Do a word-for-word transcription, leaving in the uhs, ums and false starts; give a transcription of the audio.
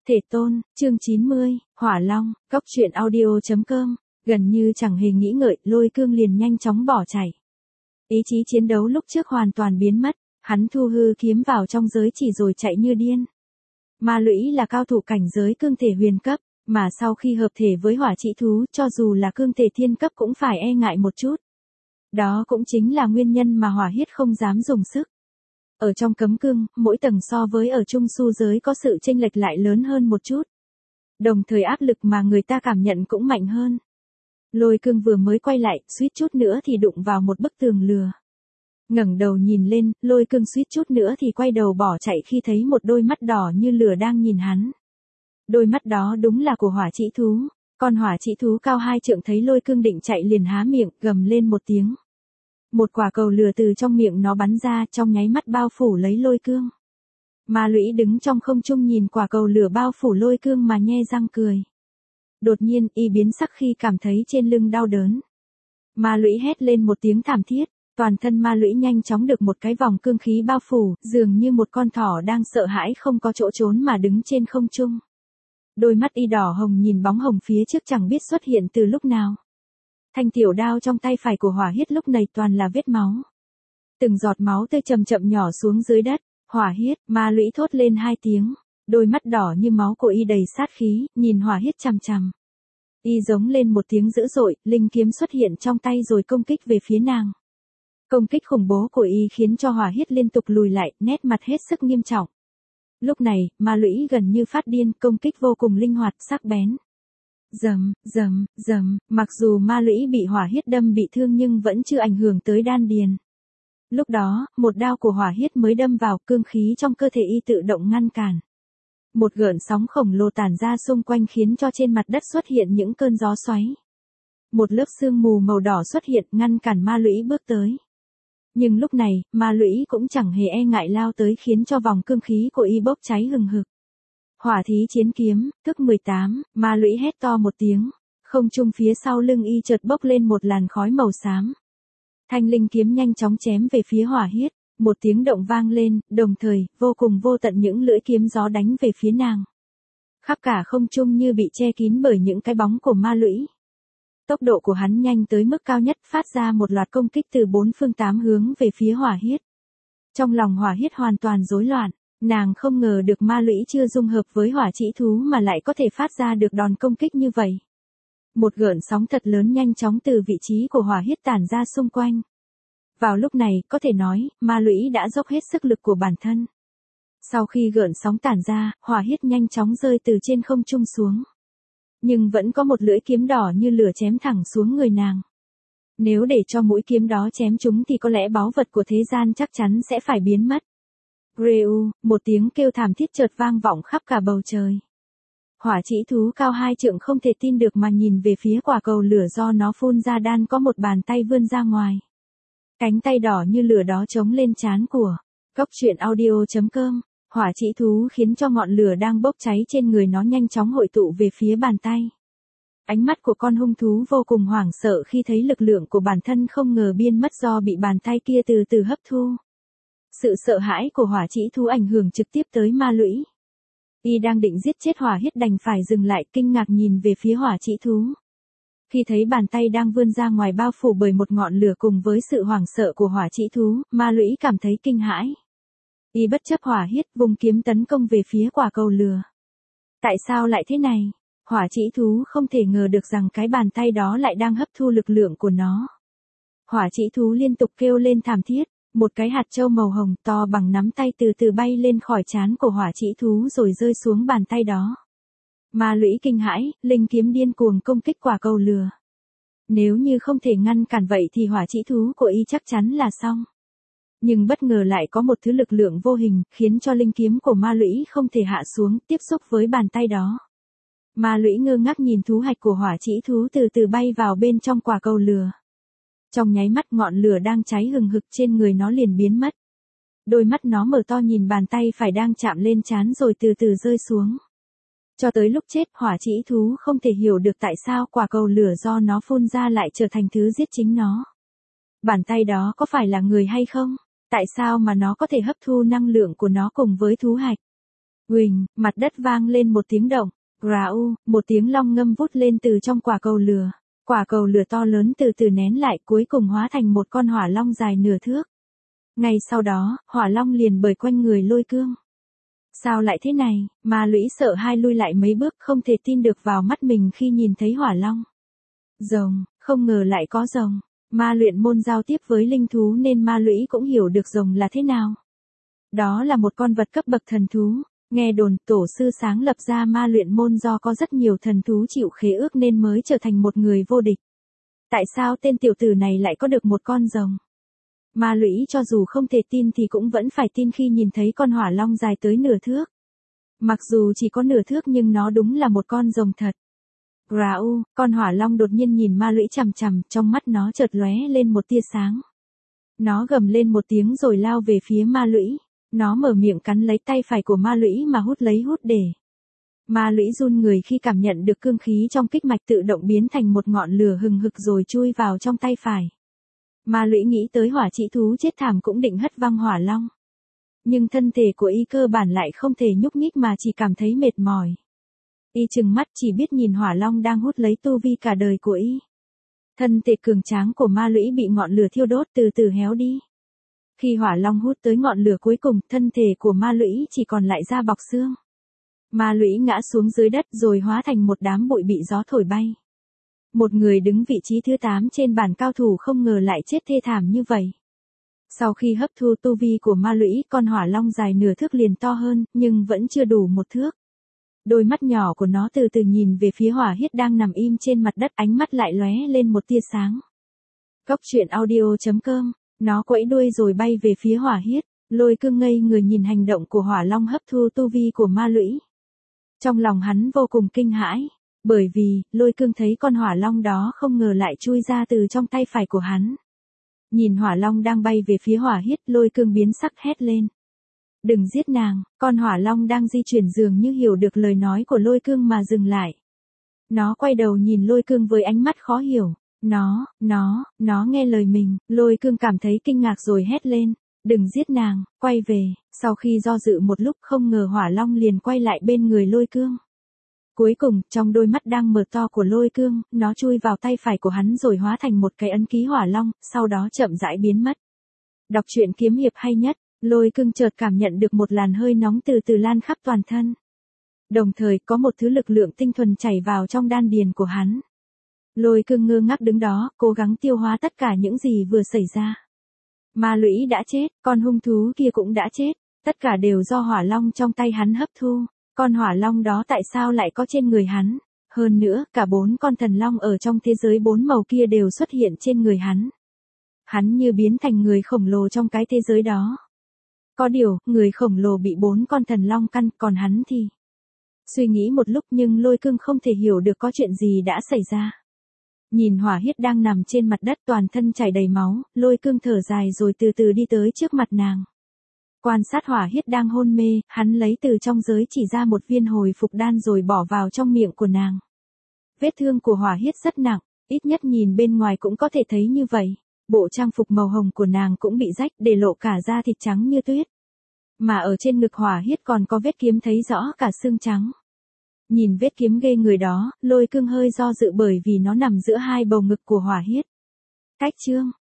Thể tôn, chương chín mươi, Hỏa Long, Cốc truyện audio chấm com, gần như chẳng hề nghĩ ngợi, Lôi Cương liền nhanh chóng bỏ chạy. Ý chí chiến đấu lúc trước hoàn toàn biến mất, hắn thu hư kiếm vào trong giới chỉ rồi chạy như điên. Ma Lũy là cao thủ cảnh giới cương thể huyền cấp, mà sau khi hợp thể với hỏa chỉ thú, cho dù là cương thể thiên cấp cũng phải e ngại một chút. Đó cũng chính là nguyên nhân mà Hỏa Hiết không dám dùng sức. Ở trong cấm cương, mỗi tầng so với ở trung su giới có sự chênh lệch lại lớn hơn một chút. Đồng thời áp lực mà người ta cảm nhận cũng mạnh hơn. Lôi Cương vừa mới quay lại, suýt chút nữa thì đụng vào một bức tường lửa. Ngẩng đầu nhìn lên, Lôi Cương suýt chút nữa thì quay đầu bỏ chạy khi thấy một đôi mắt đỏ như lửa đang nhìn hắn. Đôi mắt đó đúng là của hỏa chỉ thú. Con hỏa chỉ thú cao hai trượng thấy Lôi Cương định chạy liền há miệng, gầm lên một tiếng. Một quả cầu lửa từ trong miệng nó bắn ra, trong nháy mắt bao phủ lấy Lôi Cương. Ma Lũy đứng trong không trung nhìn quả cầu lửa bao phủ Lôi Cương mà nhe răng cười. Đột nhiên, y biến sắc khi cảm thấy trên lưng đau đớn. Ma Lũy hét lên một tiếng thảm thiết, toàn thân Ma Lũy nhanh chóng được một cái vòng cương khí bao phủ, dường như một con thỏ đang sợ hãi không có chỗ trốn mà đứng trên không trung. Đôi mắt y đỏ hồng nhìn bóng hồng phía trước chẳng biết xuất hiện từ lúc nào. Thanh tiểu đao trong tay phải của Hỏa Hiết lúc này toàn là vết máu. Từng giọt máu tươi chậm chậm nhỏ xuống dưới đất. Hỏa Hiết, Ma Lũy thốt lên hai tiếng. Đôi mắt đỏ như máu của y đầy sát khí, nhìn Hỏa Hiết chằm chằm. Y giống lên một tiếng dữ dội, linh kiếm xuất hiện trong tay rồi công kích về phía nàng. Công kích khủng bố của y khiến cho Hỏa Hiết liên tục lùi lại, nét mặt hết sức nghiêm trọng. Lúc này, Ma Lũy gần như phát điên, công kích vô cùng linh hoạt, sắc bén. Rầm, rầm, rầm, mặc dù Ma Lũy bị Hỏa Hiết đâm bị thương nhưng vẫn chưa ảnh hưởng tới đan điền. Lúc đó, một đao của Hỏa Hiết mới đâm vào, cương khí trong cơ thể y tự động ngăn cản. Một gợn sóng khổng lồ tản ra xung quanh khiến cho trên mặt đất xuất hiện những cơn gió xoáy. Một lớp sương mù màu đỏ xuất hiện ngăn cản Ma Lũy bước tới. Nhưng lúc này, Ma Lũy cũng chẳng hề e ngại lao tới khiến cho vòng cương khí của y bốc cháy hừng hực. Hỏa thí chiến kiếm, thức mười tám, Ma Lũy hét to một tiếng, không trung phía sau lưng y chợt bốc lên một làn khói màu xám. Thanh linh kiếm nhanh chóng chém về phía Hỏa Hiết, một tiếng động vang lên, đồng thời, vô cùng vô tận những lưỡi kiếm gió đánh về phía nàng. Khắp cả không trung như bị che kín bởi những cái bóng của Ma Lũy. Tốc độ của hắn nhanh tới mức cao nhất, phát ra một loạt công kích từ bốn phương tám hướng về phía Hỏa Hiết. Trong lòng Hỏa Hiết hoàn toàn rối loạn. Nàng không ngờ được Ma Lũy chưa dung hợp với hỏa chỉ thú mà lại có thể phát ra được đòn công kích như vậy. Một gợn sóng thật lớn nhanh chóng từ vị trí của Hỏa Hiết tản ra xung quanh. Vào lúc này, có thể nói, Ma Lũy đã dốc hết sức lực của bản thân. Sau khi gợn sóng tản ra, Hỏa Hiết nhanh chóng rơi từ trên không trung xuống. Nhưng vẫn có một lưỡi kiếm đỏ như lửa chém thẳng xuống người nàng. Nếu để cho mũi kiếm đó chém chúng thì có lẽ báu vật của thế gian chắc chắn sẽ phải biến mất. Reu, một tiếng kêu thảm thiết chợt vang vọng khắp cả bầu trời. Hỏa chỉ thú cao hai trượng không thể tin được mà nhìn về phía quả cầu lửa do nó phun ra đan có một bàn tay vươn ra ngoài. Cánh tay đỏ như lửa đó chống lên trán của Cốc truyện audio chấm com. Hỏa chỉ thú khiến cho ngọn lửa đang bốc cháy trên người nó nhanh chóng hội tụ về phía bàn tay. Ánh mắt của con hung thú vô cùng hoảng sợ khi thấy lực lượng của bản thân không ngờ biên mất do bị bàn tay kia từ từ hấp thu. Sự sợ hãi của hỏa chỉ thú ảnh hưởng trực tiếp tới Ma Lũy. Y đang định giết chết Hỏa Hiết đành phải dừng lại kinh ngạc nhìn về phía hỏa chỉ thú. Khi thấy bàn tay đang vươn ra ngoài bao phủ bởi một ngọn lửa cùng với sự hoảng sợ của hỏa chỉ thú, Ma Lũy cảm thấy kinh hãi. Y bất chấp Hỏa Hiết vùng kiếm tấn công về phía quả cầu lửa. Tại sao lại thế này? Hỏa chỉ thú không thể ngờ được rằng cái bàn tay đó lại đang hấp thu lực lượng của nó. Hỏa chỉ thú liên tục kêu lên thảm thiết. Một cái hạt châu màu hồng to bằng nắm tay từ từ bay lên khỏi trán của hỏa chỉ thú rồi rơi xuống bàn tay đó. Ma Lũy kinh hãi, linh kiếm điên cuồng công kích quả cầu lửa. Nếu như không thể ngăn cản vậy thì hỏa chỉ thú của y chắc chắn là xong. Nhưng bất ngờ lại có một thứ lực lượng vô hình, khiến cho linh kiếm của Ma Lũy không thể hạ xuống, tiếp xúc với bàn tay đó. Ma Lũy ngơ ngác nhìn thú hạch của hỏa chỉ thú từ từ bay vào bên trong quả cầu lửa. Trong nháy mắt ngọn lửa đang cháy hừng hực trên người nó liền biến mất. Đôi mắt nó mở to nhìn bàn tay phải đang chạm lên trán rồi từ từ rơi xuống. Cho tới lúc chết, hỏa chỉ thú không thể hiểu được tại sao quả cầu lửa do nó phun ra lại trở thành thứ giết chính nó. Bàn tay đó có phải là người hay không? Tại sao mà nó có thể hấp thu năng lượng của nó cùng với thú hạch? Huỳnh, mặt đất vang lên một tiếng động. Rau, một tiếng long ngâm vút lên từ trong quả cầu lửa. Quả cầu lửa to lớn từ từ nén lại cuối cùng hóa thành một con hỏa long dài nửa thước. Ngay sau đó, hỏa long liền bơi quanh người Lôi Cương. Sao lại thế này, Ma Lũy sợ hai lui lại mấy bước không thể tin được vào mắt mình khi nhìn thấy hỏa long. Rồng, không ngờ lại có rồng. Ma luyện môn giao tiếp với linh thú nên Ma Lũy cũng hiểu được rồng là thế nào. Đó là một con vật cấp bậc thần thú. Nghe đồn tổ sư sáng lập ra ma luyện môn do có rất nhiều thần thú chịu khế ước nên mới trở thành một người vô địch. Tại sao tên tiểu tử này lại có được một con rồng? Ma Lũy cho dù không thể tin thì cũng vẫn phải tin khi nhìn thấy con hỏa long dài tới nửa thước. Mặc dù chỉ có nửa thước nhưng nó đúng là một con rồng thật. Rau, con hỏa long đột nhiên nhìn Ma Lũy chằm chằm, trong mắt nó chợt lóe lên một tia sáng. Nó gầm lên một tiếng rồi lao về phía Ma Lũy. Nó mở miệng cắn lấy tay phải của Ma Lũy mà hút lấy hút để. Ma Lũy run người khi cảm nhận được cương khí trong kích mạch tự động biến thành một ngọn lửa hừng hực rồi chui vào trong tay phải. Ma Lũy nghĩ tới hỏa trĩ thú chết thảm cũng định hất văng hỏa long. Nhưng thân thể của y cơ bản lại không thể nhúc nhích mà chỉ cảm thấy mệt mỏi. Y trừng mắt chỉ biết nhìn hỏa long đang hút lấy tu vi cả đời của y. Thân thể cường tráng của Ma Lũy bị ngọn lửa thiêu đốt từ từ héo đi. Khi hỏa long hút tới ngọn lửa cuối cùng, thân thể của Ma Lũy chỉ còn lại da bọc xương. Ma Lũy ngã xuống dưới đất rồi hóa thành một đám bụi bị gió thổi bay. Một người đứng vị trí thứ tám trên bảng cao thủ không ngờ lại chết thê thảm như vậy. Sau khi hấp thu tu vi của Ma Lũy, con hỏa long dài nửa thước liền to hơn, nhưng vẫn chưa đủ một thước. Đôi mắt nhỏ của nó từ từ nhìn về phía hỏa huyết đang nằm im trên mặt đất, ánh mắt lại lóe lên một tia sáng. Cốc truyện audio chấm com. Nó quẫy đuôi rồi bay về phía hỏa huyết. Lôi Cương ngây người nhìn hành động của hỏa long hấp thu tu vi của Ma Lũy. Trong lòng hắn vô cùng kinh hãi. Bởi vì, Lôi Cương thấy con hỏa long đó không ngờ lại chui ra từ trong tay phải của hắn. Nhìn hỏa long đang bay về phía hỏa huyết, Lôi Cương biến sắc hét lên. Đừng giết nàng, con hỏa long đang di chuyển dường như hiểu được lời nói của Lôi Cương mà dừng lại. Nó quay đầu nhìn Lôi Cương với ánh mắt khó hiểu. Nó, nó, nó nghe lời mình, Lôi Cương cảm thấy kinh ngạc rồi hét lên. Đừng giết nàng, quay về. Sau khi do dự một lúc không ngờ hỏa long liền quay lại bên người Lôi Cương. Cuối cùng, trong đôi mắt đang mở to của Lôi Cương, nó chui vào tay phải của hắn rồi hóa thành một cái ấn ký hỏa long, sau đó chậm rãi biến mất. Đọc truyện kiếm hiệp hay nhất, Lôi Cương chợt cảm nhận được một làn hơi nóng từ từ lan khắp toàn thân. Đồng thời có một thứ lực lượng tinh thuần chảy vào trong đan điền của hắn. Lôi Cương ngơ ngác đứng đó, cố gắng tiêu hóa tất cả những gì vừa xảy ra. Ma Lũy đã chết, con hung thú kia cũng đã chết, tất cả đều do hỏa long trong tay hắn hấp thu. Con hỏa long đó tại sao lại có trên người hắn? Hơn nữa, cả bốn con thần long ở trong thế giới bốn màu kia đều xuất hiện trên người hắn. Hắn như biến thành người khổng lồ trong cái thế giới đó. Có điều, người khổng lồ bị bốn con thần long căn, còn hắn thì... Suy nghĩ một lúc nhưng Lôi Cương không thể hiểu được có chuyện gì đã xảy ra. Nhìn hỏa huyết đang nằm trên mặt đất toàn thân chảy đầy máu, Lôi Cương thở dài rồi từ từ đi tới trước mặt nàng. Quan sát hỏa huyết đang hôn mê, hắn lấy từ trong giới chỉ ra một viên hồi phục đan rồi bỏ vào trong miệng của nàng. Vết thương của hỏa huyết rất nặng, ít nhất nhìn bên ngoài cũng có thể thấy như vậy. Bộ trang phục màu hồng của nàng cũng bị rách để lộ cả da thịt trắng như tuyết. Mà ở trên ngực hỏa huyết còn có vết kiếm thấy rõ cả xương trắng. Nhìn vết kiếm ghê người đó, Lôi Cương hơi do dự bởi vì nó nằm giữa hai bầu ngực của hỏa huyết. Cách chương